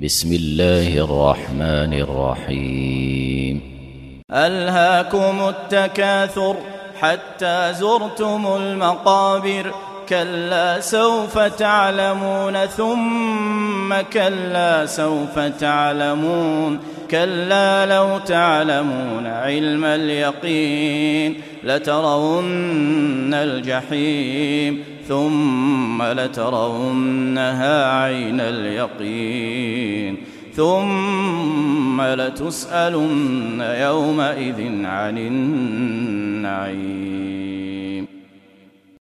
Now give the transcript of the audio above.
بسم الله الرحمن الرحيم. ألهاكم التكاثر حتى زرتم المقابر، كلا سوف تعلمون ثم كلا سوف تعلمون، كلا لو تعلمون علم اليقين لترون الجحيم ثم لترونها عين اليقين ثم لتسألن يومئذ عن النعيم.